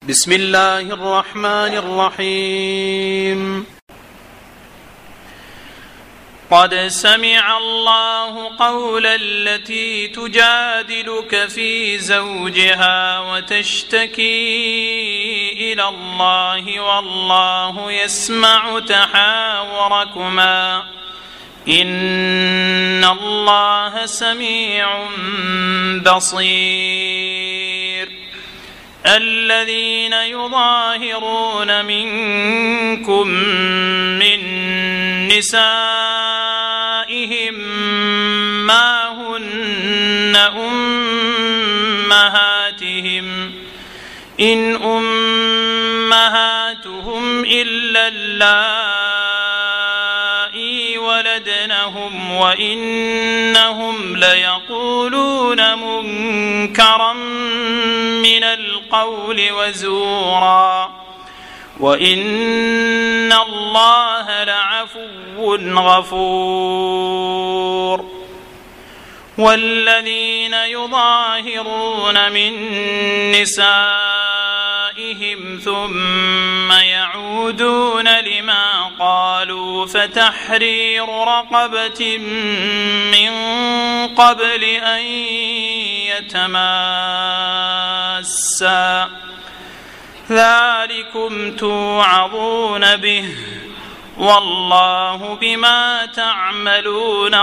بسم الله الرحمن الرحيم. قد سمع الله قول التي تجادلك في زوجها وتشتكي إلى الله والله يسمع تحاوركما إن الله سميع بصير. الذين يظاهرون منكم من نسائهم ما هن أمهاتهم إن أمهاتهم إلا اللائي ولدنهم وإنهم ليقولون منكرا من القول وزورا وإن الله لعفو غفور. والذين يظاهرون من نسائهم ثم يعودون لما قالوا فتحرير رقبة من قبل أن يتماسا ذلكم توعظون به والله بما تعملون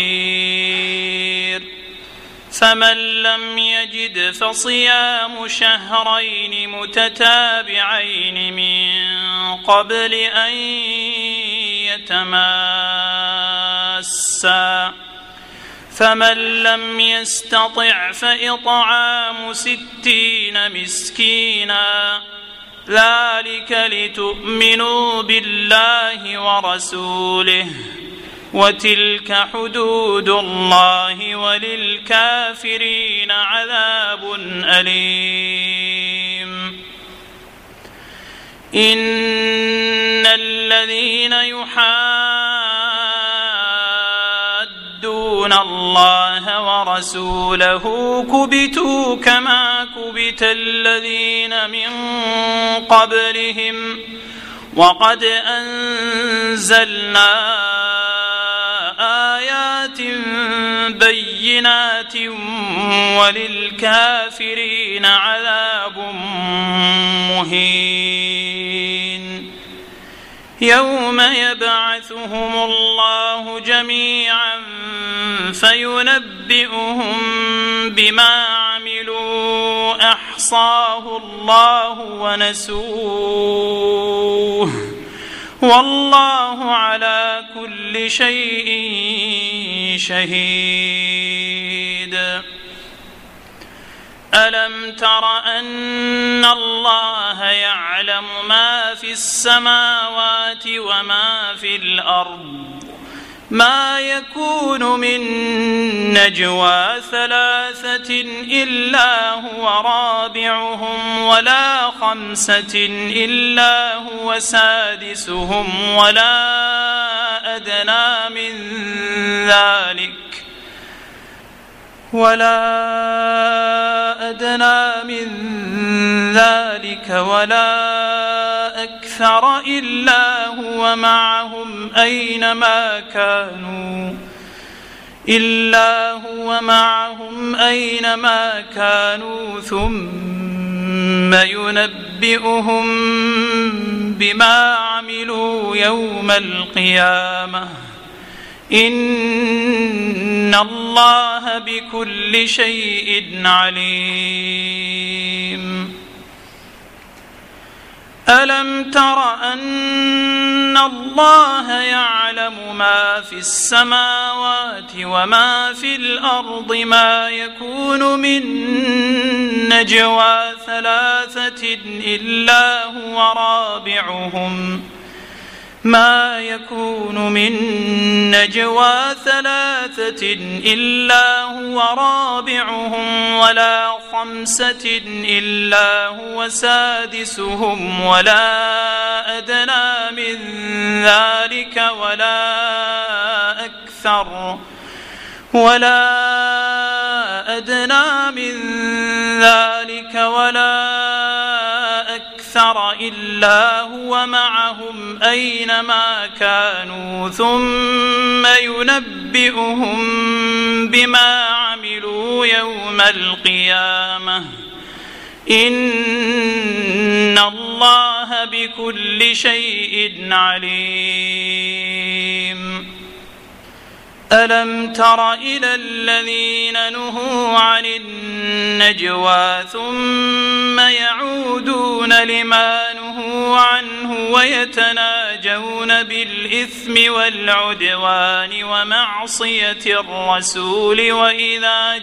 خبير. فمن لم يجد فصيام شهرين متتابعين من قبل أن يتماسا فمن لم يستطع فإطعام 60 مسكينا ذلك لتؤمنوا بالله ورسوله وتلك حدود الله وللكافرين عذاب أليم. إن الذين يحادون الله ورسوله كبتوا كما كبت الذين من قبلهم وقد أنزلنا آيات بينات وللكافرين عذاب مهين. يوم يبعثهم الله جميعا فينبئهم بما عملوا أحصاه الله ونسوه والله على كل شيء شهيد. ألم تر أن الله يعلم ما في السماوات وما في الأرض ما يكون من نجوى 3 إلا هو رابعهم ولا 5 إلا هو سادسهم ولا أدنى من ذلك ولا أكثر إلا هو معهم أينما كانوا ثم ينبئهم بما عملوا يوم القيامة إن الله بكل شيء عليم. ألم تر أن الله يعلم ما في السماوات وما في الأرض ما يكون من نجوى 3 إلا هو رابعهم ما يكون من نجوى 3 إلا هو رابعهم ولا 5 إلا هو سادسهم ولا أدنى من ذلك ولا أكثر إلا هو معهم أينما كانوا ثم ينبئهم بما عملوا يوم القيامة إن الله بكل شيء عليم. ألم تر إلى الذين نهوا عن النجوى ثم يعودون لما نهوا عنه ويتناجون بالإثم والعدوان ومعصية الرسول وإذا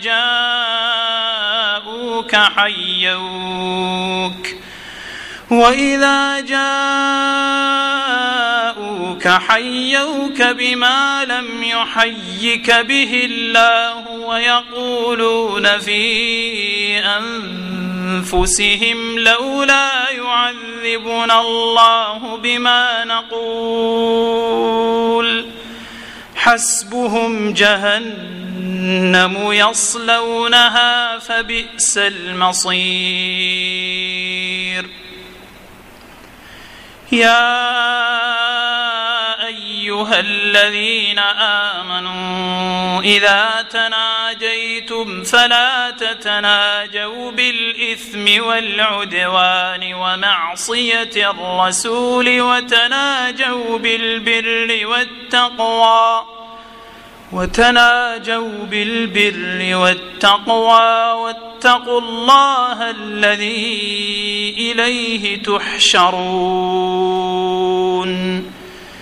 جاءوك حيوك بما لم يحيك به الله ويقولون في أنفسهم لولا يعذبنا الله بما نقول حسبهم جهنم يصلونها فبئس المصير. يا أيها الذين آمنوا إذا تناجيتم فلا تتناجوا بالإثم والعدوان ومعصية الرسول وتناجوا بالبر والتقوى واتقوا الله الذي إليه تحشرون.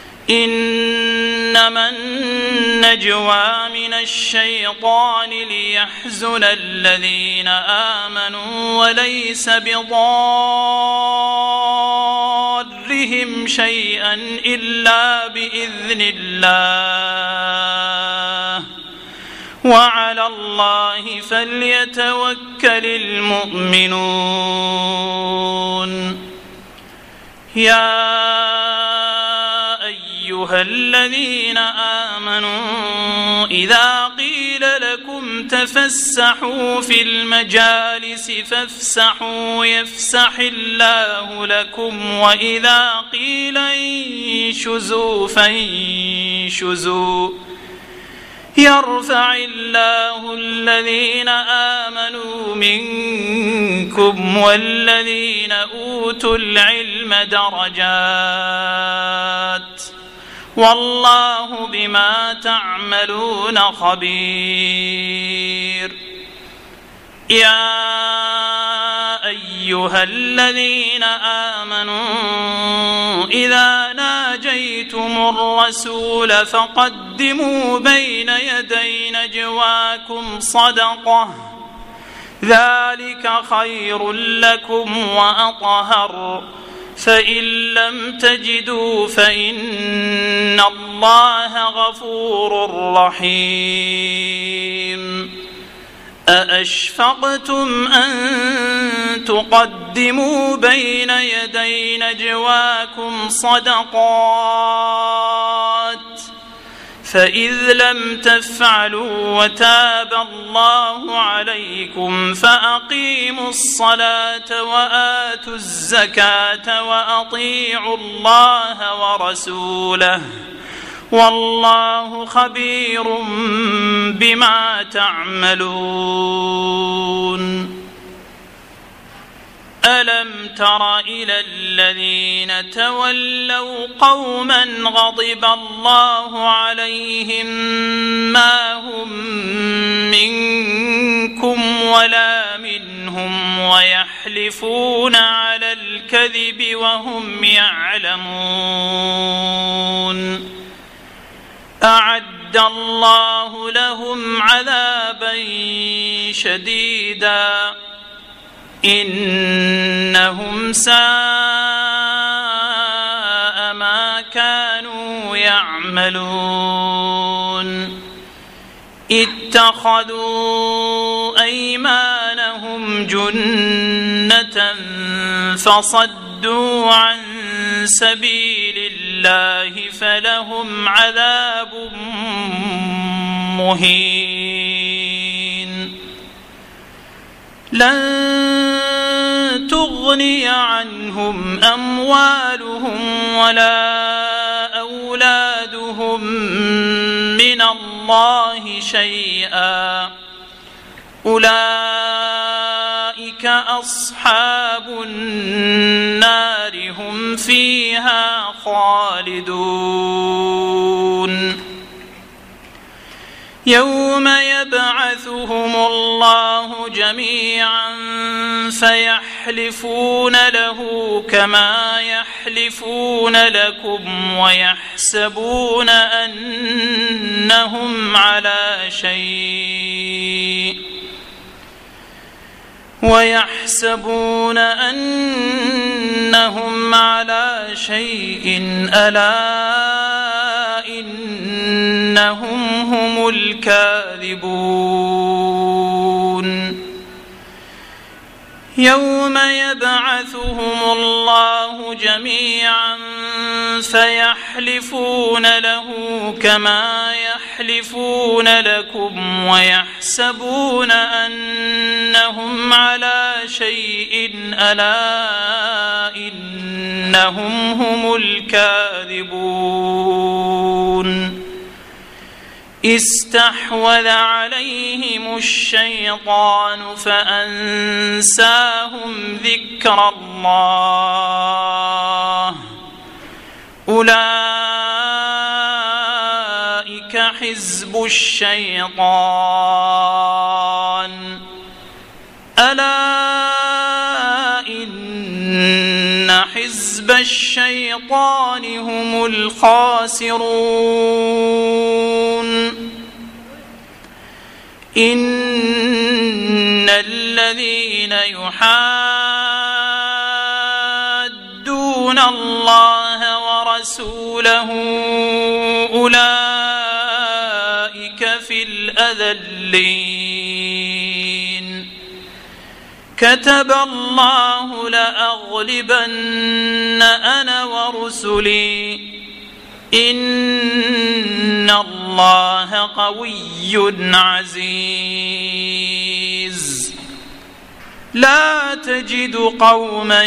إنما النجوى من الشيطان ليحزن الذين آمنوا وليس بضارهم شيئا إلا بإذن الله وعلى الله فليتوكل المؤمنون. يا أيها الذين آمنوا إذا قيل لكم تفسحوا في المجالس فافسحوا يفسح الله لكم وإذا قيل انشزوا فانشزوا يرفع الله الذين آمنوا منكم والذين أوتوا العلم درجات والله بما تعملون خبير. يا أيها الذين آمنوا إذا ناجيتم الرسول فقدموا بين يدي نجواكم صدقة ذلك خير لكم وأطهر فإن لم تجدوا فإن الله غفور رحيم. أأشفقتم أن تقدموا بين يدي نجواكم صدقات فإذ لم تفعلوا وتاب الله عليكم فأقيموا الصلاة وآتوا الزكاة وأطيعوا الله ورسوله والله خبير بما تعملون. ألم تر إلى الذين تولوا قوما غضب الله عليهم ما هم منكم ولا منهم ويحلفون على الكذب وهم يعلمون أعد الله لهم عذابا شديدا إنهم ساء ما كانوا يعملون. اتخذوا أيمانهم جنة فصدوا عن سبيل الله فلهم عذاب مهين. لن تغني تغني عنهم أموالهم ولا أولادهم من الله شيئا أولئك أصحاب النار هم فيها خالدون يوم يبعثهم الله جميعا فيحلفون له كما يحلفون لكم ويحسبون أنهم على شيء ألا إنهم هم الكاذبون يوم يبعثهم الله جميعا فيحلفون له كما يحلفون لكم ويحسبون أنهم على شيء ألا إنهم هم الكاذبون استحوذ عليهم الشيطان فأنساهم ذكر الله أولئك حزب الشيطان ألا إن حزب الشيطان هم الخاسرون إن الذين يحادون الله ورسوله أولئك في الأذلين كتب الله لأغلبن أنا ورسلي إن الله قوي عزيز لا تجد قوما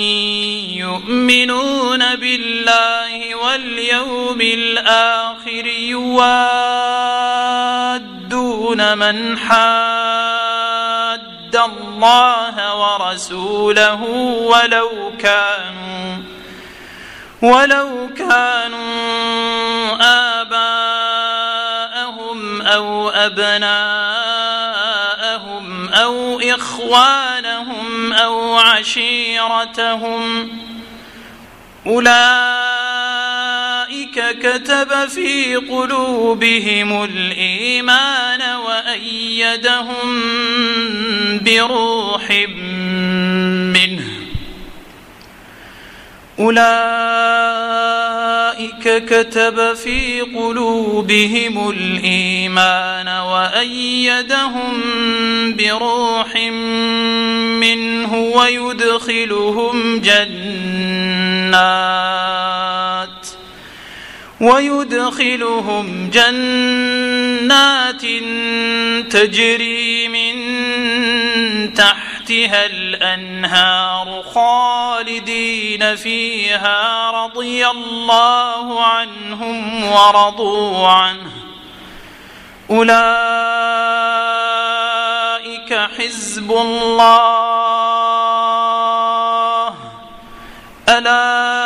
يؤمنون بالله واليوم الآخر يوادون من حاد الله ورسوله ولو كانوا آباءهم أو أبناءهم أو إخوانهم أو عشيرتهم أولئك كتب في قلوبهم الإيمان وأيدهم بروح منه أولئك كتب في قلوبهم الإيمان وأيدهم بروح منه ويدخلهم جنات تجري من تحتها الأنهار خالدين فيها رضي الله عنهم ورضوا عنه أولئك حزب الله ألا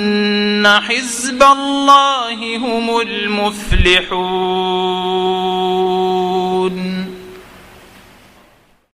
إن حزب الله هم المفلحون